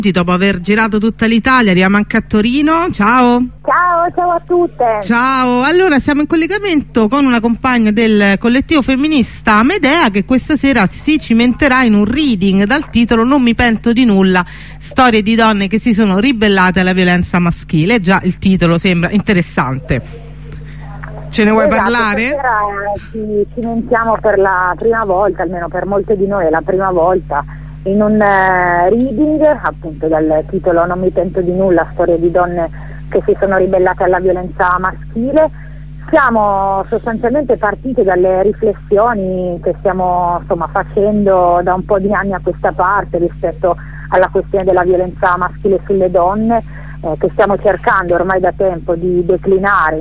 Dopo aver girato tutta l'Italia arriviamo anche a Torino. Ciao ciao a tutte. Ciao, allora siamo in collegamento con una compagna del collettivo femminista Medea che questa sera si cimenterà in un reading dal titolo Non mi pento di nulla, storie di donne che si sono ribellate alla violenza maschile. Già il titolo sembra interessante, ce ne vuoi parlare? Stasera ci cimentiamo per la prima volta, almeno per molte di noi è la prima volta, in un reading appunto dal titolo Non mi pento di nulla, storie di donne che si sono ribellate alla violenza maschile. Siamo sostanzialmente partiti dalle riflessioni che stiamo facendo da un po' di anni a questa parte rispetto alla questione della violenza maschile sulle donne, che stiamo cercando ormai da tempo di declinare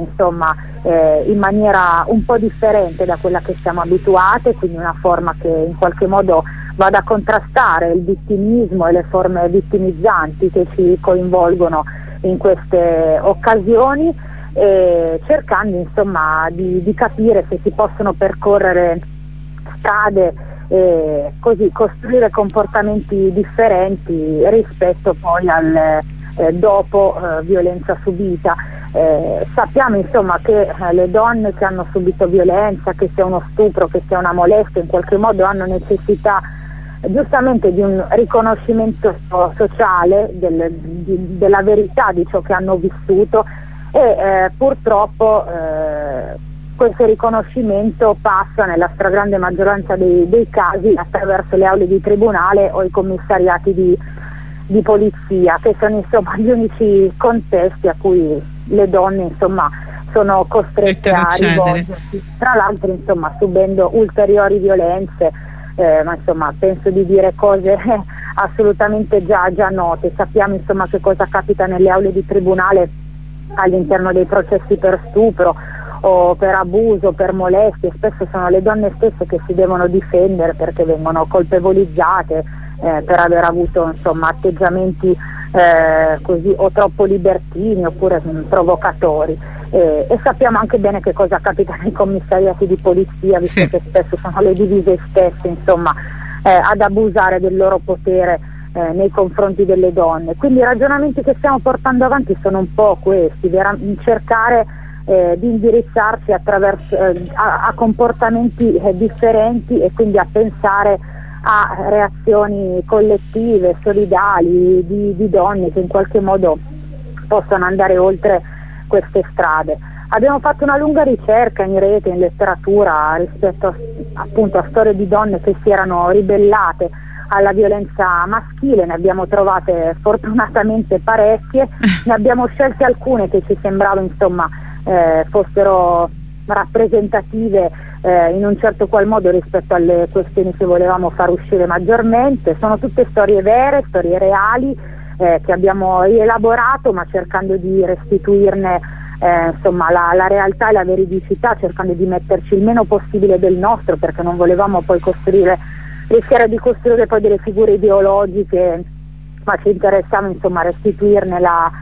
in maniera un po' differente da quella che siamo abituate, quindi una forma che in qualche modo vada a contrastare il vittimismo e le forme vittimizzanti che ci coinvolgono in queste occasioni, cercando di capire se si possono percorrere strade e così costruire comportamenti differenti rispetto poi al dopo violenza subita. Sappiamo che le donne che hanno subito violenza, che sia uno stupro, che sia una molestia, in qualche modo hanno necessità giustamente di un riconoscimento sociale della verità di ciò che hanno vissuto e purtroppo questo riconoscimento passa nella stragrande maggioranza dei casi attraverso le aule di tribunale o i commissariati di polizia, che sono gli unici contesti a cui le donne sono costrette a rivolgersi, tra l'altro subendo ulteriori violenze, ma penso di dire cose assolutamente già note. Sappiamo che cosa capita nelle aule di tribunale all'interno dei processi per stupro o per abuso, per molestie. Spesso sono le donne stesse che si devono difendere perché vengono colpevolizzate per aver avuto atteggiamenti così o troppo libertini oppure provocatori, e sappiamo anche bene che cosa capita nei commissariati di polizia, visto che spesso sono le divise stesse ad abusare del loro potere nei confronti delle donne. Quindi i ragionamenti che stiamo portando avanti sono un po' questi, cercare di indirizzarci attraverso a comportamenti differenti e quindi a pensare a reazioni collettive, solidali di donne che in qualche modo possano andare oltre queste strade. Abbiamo fatto una lunga ricerca in rete, in letteratura, rispetto appunto a storie di donne che si erano ribellate alla violenza maschile. Ne abbiamo trovate fortunatamente parecchie, ne abbiamo scelte alcune che ci sembrava fossero rappresentative in un certo qual modo rispetto alle questioni che volevamo far uscire maggiormente. Sono tutte storie vere, storie reali, che abbiamo rielaborato, ma cercando di restituirne la realtà e la veridicità, cercando di metterci il meno possibile del nostro, perché non volevamo poi rischiare di costruire poi delle figure ideologiche, ma ci interessava restituirne la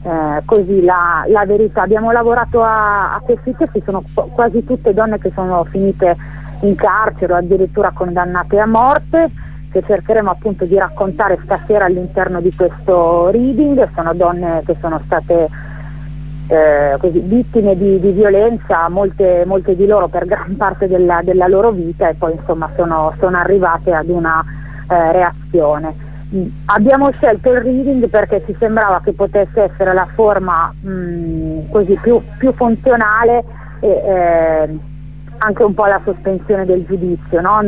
verità. Abbiamo lavorato a questi testi, sono quasi tutte donne che sono finite in carcere o addirittura condannate a morte, che cercheremo appunto di raccontare stasera all'interno di questo reading. Sono donne che sono state vittime di violenza, molte di loro per gran parte della loro vita, e poi sono arrivate ad una reazione. Abbiamo scelto il reading perché ci sembrava che potesse essere la forma più funzionale e anche un po' la sospensione del giudizio, no?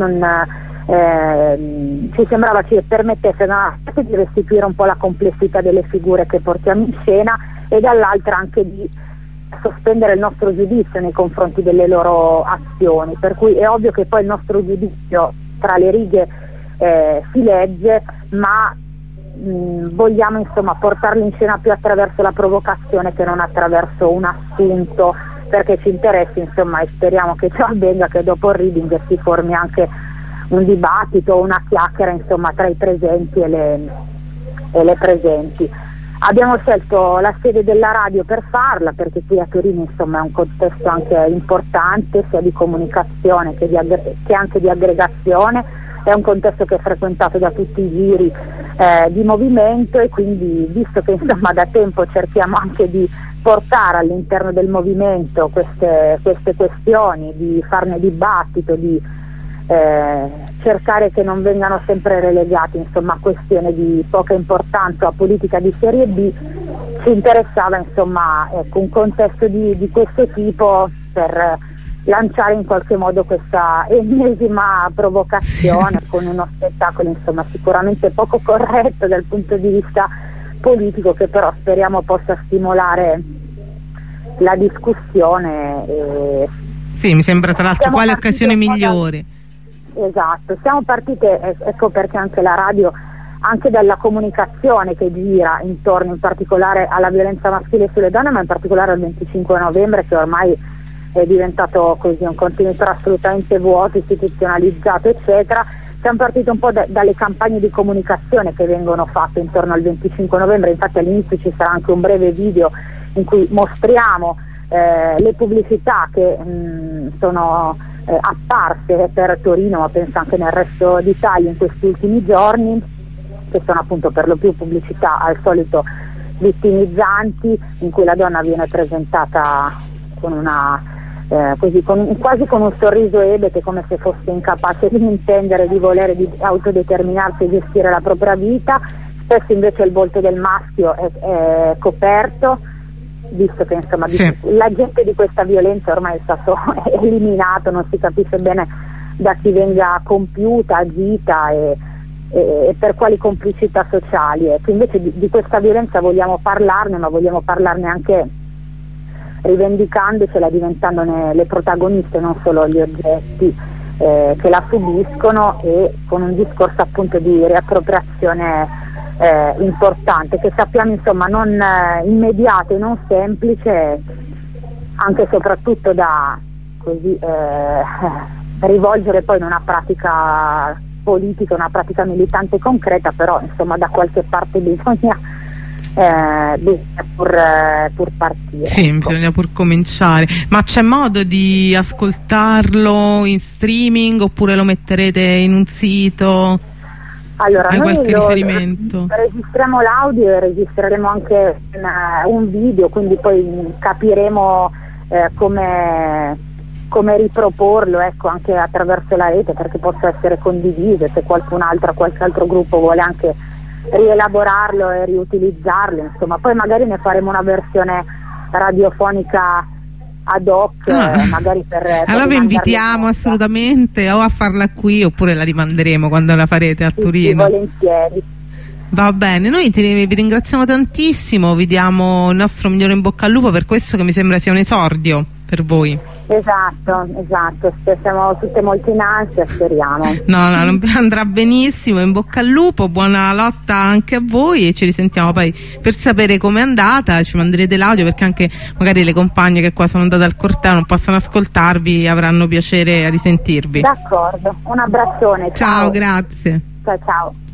Ci sembrava ci permettesse da una parte di restituire un po' la complessità delle figure che portiamo in scena e dall'altra anche di sospendere il nostro giudizio nei confronti delle loro azioni, per cui è ovvio che poi il nostro giudizio tra le righe si legge, ma vogliamo portarlo in scena più attraverso la provocazione che non attraverso un assunto, perché ci interessi e speriamo che ciò avvenga, che dopo il reading si formi anche un dibattito, una chiacchiera tra i presenti e le presenti. Abbiamo scelto la sede della radio per farla, perché qui a Torino è un contesto anche importante sia di comunicazione che anche di aggregazione. è un contesto che è frequentato da tutti i giri di movimento, e quindi, visto che insomma da tempo cerchiamo anche di portare all'interno del movimento queste questioni, di farne dibattito, di cercare che non vengano sempre relegati insomma a questioni di poca importanza o a politica di serie B, ci interessava insomma un contesto di questo tipo per lanciare in qualche modo questa ennesima provocazione con uno spettacolo insomma sicuramente poco corretto dal punto di vista politico, che però speriamo possa stimolare la discussione. Sì, mi sembra tra l'altro quale occasione migliore. Esatto, siamo partite, ecco perché anche la radio, anche dalla comunicazione che gira intorno in particolare alla violenza maschile sulle donne, ma in particolare al 25 novembre, che ormai è diventato così un contenitore assolutamente vuoto, istituzionalizzato eccetera. Siamo partiti un po' dalle campagne di comunicazione che vengono fatte intorno al 25 novembre, infatti all'inizio ci sarà anche un breve video in cui mostriamo le pubblicità che sono apparse per Torino, ma penso anche nel resto d'Italia in questi ultimi giorni, che sono appunto per lo più pubblicità al solito vittimizzanti, in cui la donna viene presentata con una quasi con un sorriso ebete, come se fosse incapace di intendere, di volere, di autodeterminarsi e gestire la propria vita. Spesso invece il volto del maschio è coperto, visto che insomma l'agente di questa violenza ormai è stato eliminato, non si capisce bene da chi venga compiuta, agita e per quali complicità sociali. Ecco, invece di questa violenza vogliamo parlarne, ma vogliamo parlarne anche rivendicandocela, diventandone le protagoniste, non solo gli oggetti che la subiscono, e con un discorso appunto di riappropriazione importante, che sappiamo insomma non immediato e non semplice, anche e soprattutto da così rivolgere poi in una pratica politica, una pratica militante concreta, però insomma da qualche parte bisogna pur partire. Sì, ecco. Bisogna pur cominciare. Ma c'è modo di ascoltarlo in streaming oppure lo metterete in un sito? Allora, hai noi qualche riferimento? Registriamo l'audio e registreremo anche un video, quindi poi capiremo come riproporlo, ecco, anche attraverso la rete, perché possa essere condiviso, se qualche altro gruppo vuole anche rielaborarlo e riutilizzarlo, insomma. Poi magari ne faremo una versione radiofonica ad hoc, magari per allora vi invitiamo assolutamente o a farla qui oppure la rimanderemo quando la farete a Torino. Sì, volentieri. Va bene, noi vi ringraziamo tantissimo, vi diamo il nostro migliore in bocca al lupo per questo che mi sembra sia un esordio per voi. Esatto, siamo tutte molto in ansia, speriamo. No, andrà benissimo, in bocca al lupo, buona lotta anche a voi, e ci risentiamo poi per sapere com'è andata. Ci manderete l'audio, perché anche magari le compagne che qua sono andate al corteo non possono ascoltarvi, avranno piacere a risentirvi. D'accordo, un abbraccione. Ciao, grazie. Ciao.